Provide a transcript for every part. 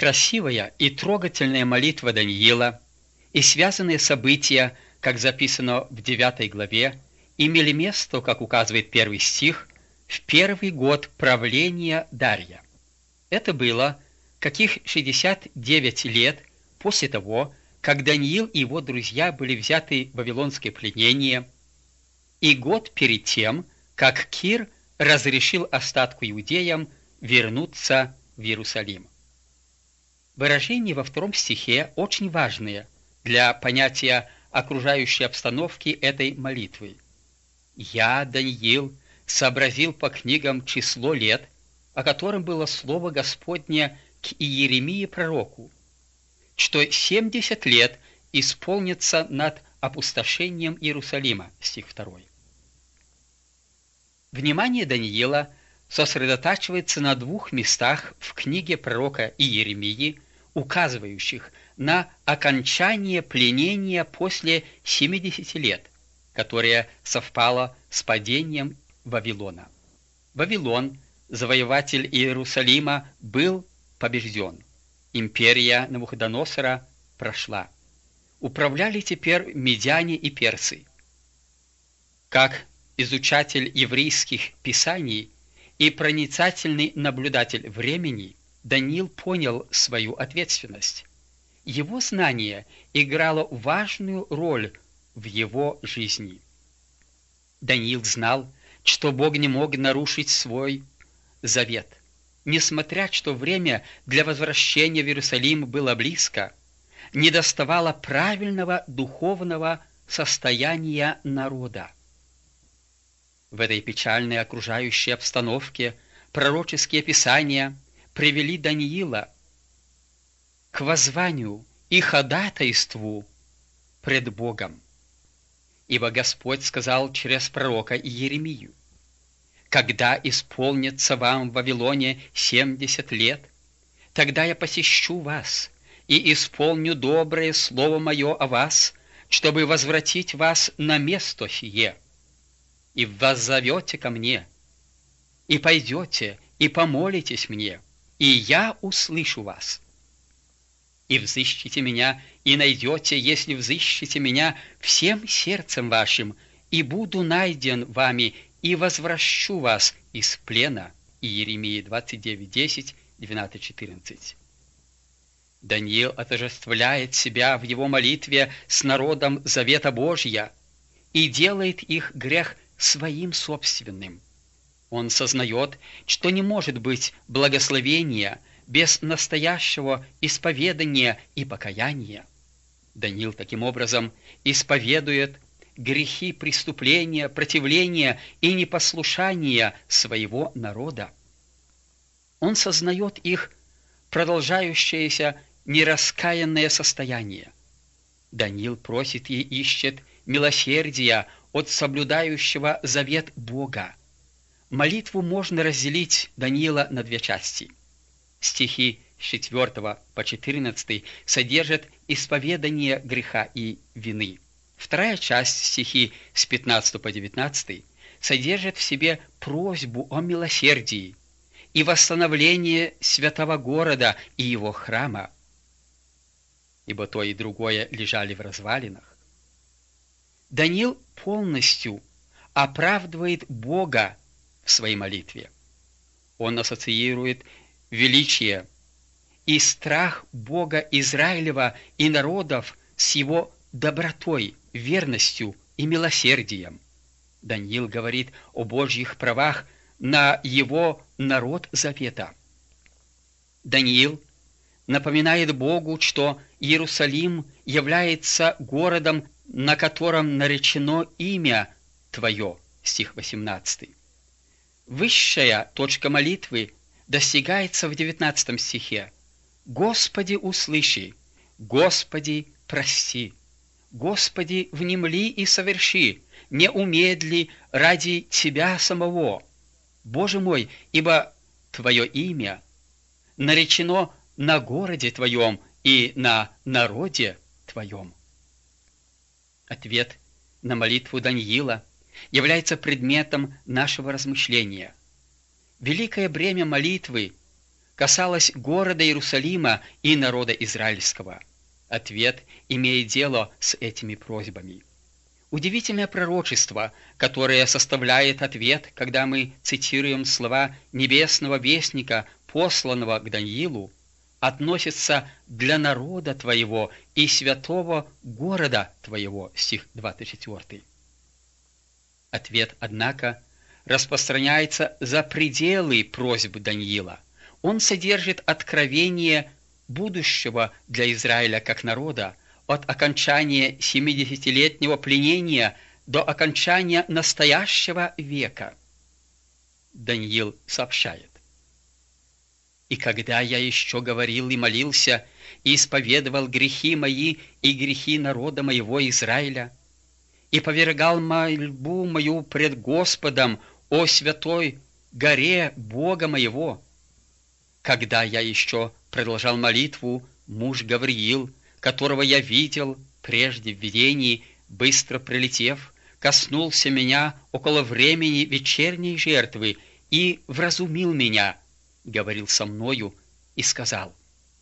Красивая и трогательная молитва Даниила и связанные события, как записано в 9 главе, имели место, как указывает первый стих, в первый год правления Дария. Это было каких 69 лет после того, как Даниил и его друзья были взяты в вавилонское пленение, и год перед тем, как Кир разрешил остатку иудеям вернуться в Иерусалим. Выражения во 2 стихе очень важные для понятия окружающей обстановки этой молитвы. «Я, Даниил, сообразил по книгам число лет, о котором было слово Господне к Иеремии пророку, что 70 лет исполнится над опустошением Иерусалима». Стих 2. Внимание Даниила сосредотачивается на 2 местах в книге пророка Иеремии, указывающих на окончание пленения после 70 лет, которое совпало с падением Вавилона. Вавилон, завоеватель Иерусалима, был побежден. Империя Навуходоносора прошла. Управляли теперь медяне и персы. Как изучатель еврейских писаний и проницательный наблюдатель времени, Даниил понял свою ответственность. Его знание играло важную роль в его жизни. Даниил знал, что Бог не мог нарушить свой завет. Несмотря что время для возвращения в Иерусалим было близко, недоставало правильного духовного состояния народа. В этой печальной окружающей обстановке пророческие писания привели Даниила к воззванию и ходатайству пред Богом. Ибо Господь сказал через пророка Иеремию: «Когда исполнится вам в Вавилоне 70 лет, тогда я посещу вас и исполню доброе слово мое о вас, чтобы возвратить вас на место сие. И воззовете ко мне, и пойдете, и помолитесь мне, и я услышу вас. И взыщите меня, и найдете, если взыщите меня всем сердцем вашим, и буду найден вами, и возвращу вас из плена». Иеремии 29:10, 12:14. Даниил отождествляет себя в его молитве с народом завета Божья и делает их грех своим собственным. Он сознает, что не может быть благословения без настоящего исповедания и покаяния. Даниил таким образом исповедует грехи преступления, противления и непослушания своего народа. Он сознает их продолжающееся нераскаянное состояние. Даниил просит и ищет милосердия от соблюдающего завет Бога. Молитву можно разделить Даниила на 2 части. Стихи с 4 по 14 содержат исповедание греха и вины. Вторая часть, стихи с 15 по 19, содержит в себе просьбу о милосердии и восстановлении святого города и его храма, ибо то и другое лежали в развалинах. Даниил полностью оправдывает Бога в своей молитве. Он ассоциирует величие и страх Бога Израилева и народов с его добротой, верностью и милосердием. Даниил говорит о Божьих правах на его народ завета. Даниил напоминает Богу, что Иерусалим является городом, на котором наречено имя Твое, стих 18. Высшая точка молитвы достигается в 19 стихе. «Господи, услыши! Господи, прости! Господи, внемли и соверши! Не умедли ради Тебя самого! Боже мой, ибо Твое имя наречено на городе Твоем и на народе Твоем». Ответ на молитву Даниила является предметом нашего размышления. Великое бремя молитвы, касалось города Иерусалима и народа израильского. Ответ имеет дело с этими просьбами. Удивительное пророчество, которое составляет ответ, когда мы цитируем слова небесного вестника, посланного к Даниилу, относится для народа твоего и святого города твоего, стих 24. Ответ, однако, распространяется за пределы просьбы Даниила. Он содержит откровение будущего для Израиля как народа от окончания 70-летнего пленения до окончания настоящего века. Даниил сообщает: «И когда я еще говорил и молился, и исповедовал грехи мои и грехи народа моего Израиля, и повергал мольбу мою пред Господом о святой горе Бога моего, когда я еще продолжал молитву, муж Гавриил, которого я видел прежде в видении, быстро прилетев, коснулся меня около времени вечерней жертвы и вразумил меня, говорил со мною и сказал: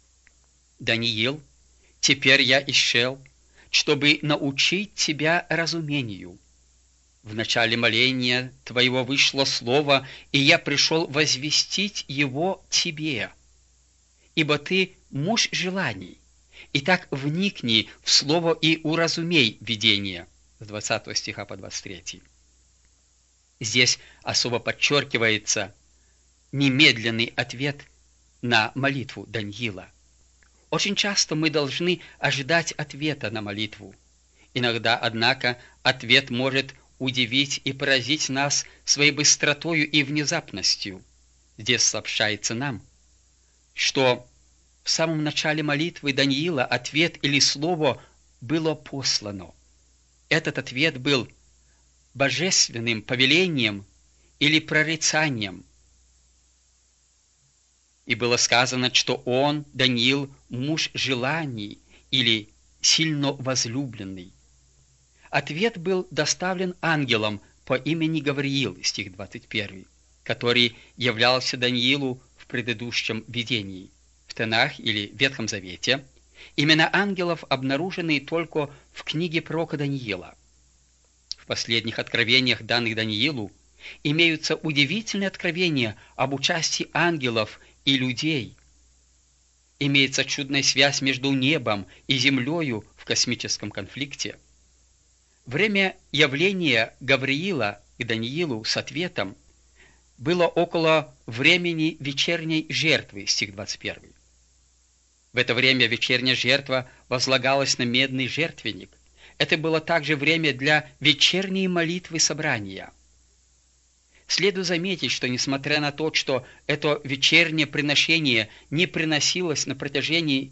Даниил, теперь я исшел, чтобы научить тебя разумению. В начале моления твоего вышло слово, и я пришел возвестить его тебе. Ибо ты муж желаний, итак вникни в слово и уразумей видение». С 20 стиха по 23. Здесь особо подчеркивается немедленный ответ на молитву Даниила. Очень часто мы должны ожидать ответа на молитву. Иногда, однако, ответ может удивить и поразить нас своей быстротою и внезапностью. Здесь сообщается нам, что в самом начале молитвы Даниила ответ или слово было послано. Этот ответ был божественным повелением или прорицанием. И было сказано, что он, Даниил, муж желаний или сильно возлюбленный. Ответ был доставлен ангелом по имени Гавриил, стих 21, который являлся Даниилу в предыдущем видении. В Танах или Ветхом Завете имена ангелов обнаружены только в книге пророка Даниила. В последних откровениях, данных Даниилу, имеются удивительные откровения об участии ангелов и людей. Имеется чудная связь между небом и землею в космическом конфликте. Время явления Гавриила к Даниилу с ответом было около времени вечерней жертвы, стих 21. В это время вечерняя жертва возлагалась на медный жертвенник. Это было также время для вечерней молитвы собрания. Следует заметить, что несмотря на то, что это вечернее приношение не приносилось на протяжении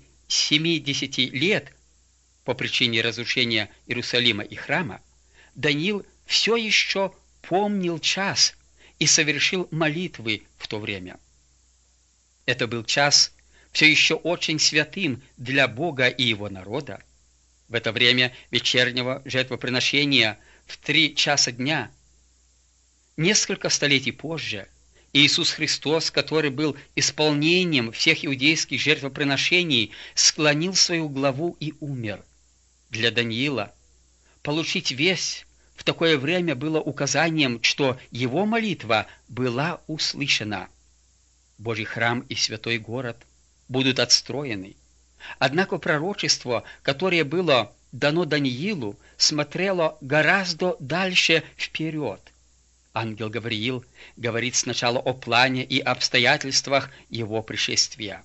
70 лет по причине разрушения Иерусалима и храма, Даниил все еще помнил час и совершил молитвы в то время. Это был час все еще очень святым для Бога и его народа. В это время вечернего жертвоприношения в 3 часа дня, несколько столетий позже, Иисус Христос, который был исполнением всех иудейских жертвоприношений, склонил свою главу и умер. Для Даниила получить весть в такое время было указанием, что его молитва была услышана. Божий храм и святой город будут отстроены. Однако пророчество, которое было дано Даниилу, смотрело гораздо дальше вперед. Ангел Гавриил говорит сначала о плане и обстоятельствах его пришествия.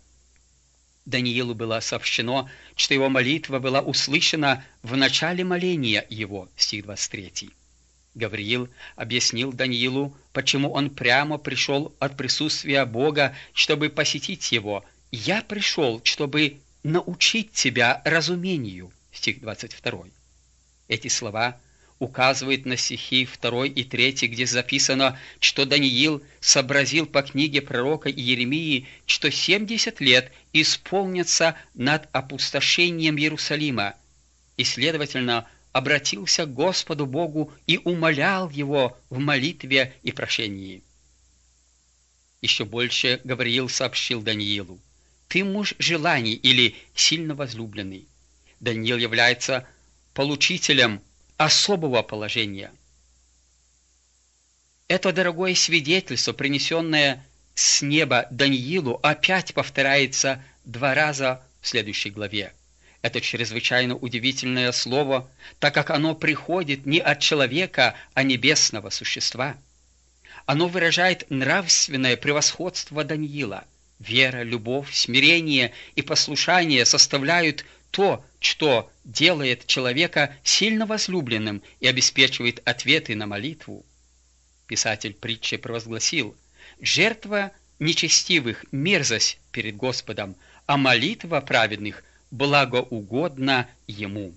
Даниилу было сообщено, что его молитва была услышана в начале моления его, стих 23. Гавриил объяснил Даниилу, почему он прямо пришел от присутствия Бога, чтобы посетить его. «Я пришел, чтобы научить тебя разумению», стих 22. Эти слова указывают на стихи 2 и 3, где записано, что Даниил сообразил по книге пророка Иеремии, что 70 лет исполнятся над опустошением Иерусалима, и, следовательно, обратился к Господу Богу и умолял Его в молитве и прошении. Еще больше Гавриил сообщил Даниилу: «Ты муж желаний» или «сильно возлюбленный». Даниил является получителем особого положения. Это дорогое свидетельство, принесенное с неба Даниилу, опять повторяется 2 раза в следующей главе. Это чрезвычайно удивительное слово, так как оно приходит не от человека, а небесного существа. Оно выражает нравственное превосходство Даниила. Вера, любовь, смирение и послушание составляют то, что делает человека сильно возлюбленным и обеспечивает ответы на молитву. Писатель притчи провозгласил: «Жертва нечестивых – мерзость перед Господом, а молитва праведных благоугодна Ему».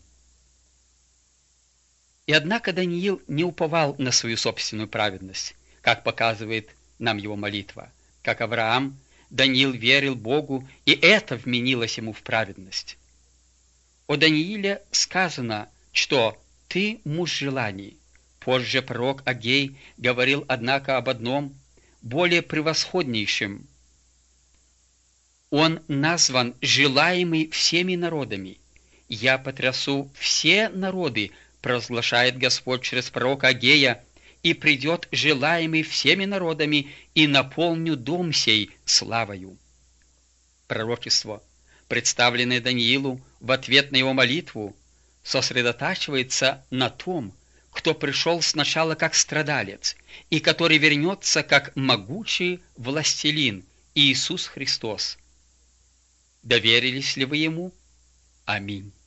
И однако Даниил не уповал на свою собственную праведность, как показывает нам его молитва. Как Авраам, Даниил верил Богу, и это вменилось ему в праведность. О Данииле сказано, что «ты муж желаний». Позже пророк Агей говорил, однако, об одном, более превосходнейшем. Он назван «желаемый всеми народами». «Я потрясу все народы», провозглашает Господь через пророка Агея, «и придет желаемый всеми народами, и наполню дом сей славою». Пророчество, представленное Даниилу в ответ на его молитву, сосредотачивается на том, кто пришел сначала как страдалец и который вернется как могучий властелин Иисус Христос. Доверились ли вы Ему? Аминь.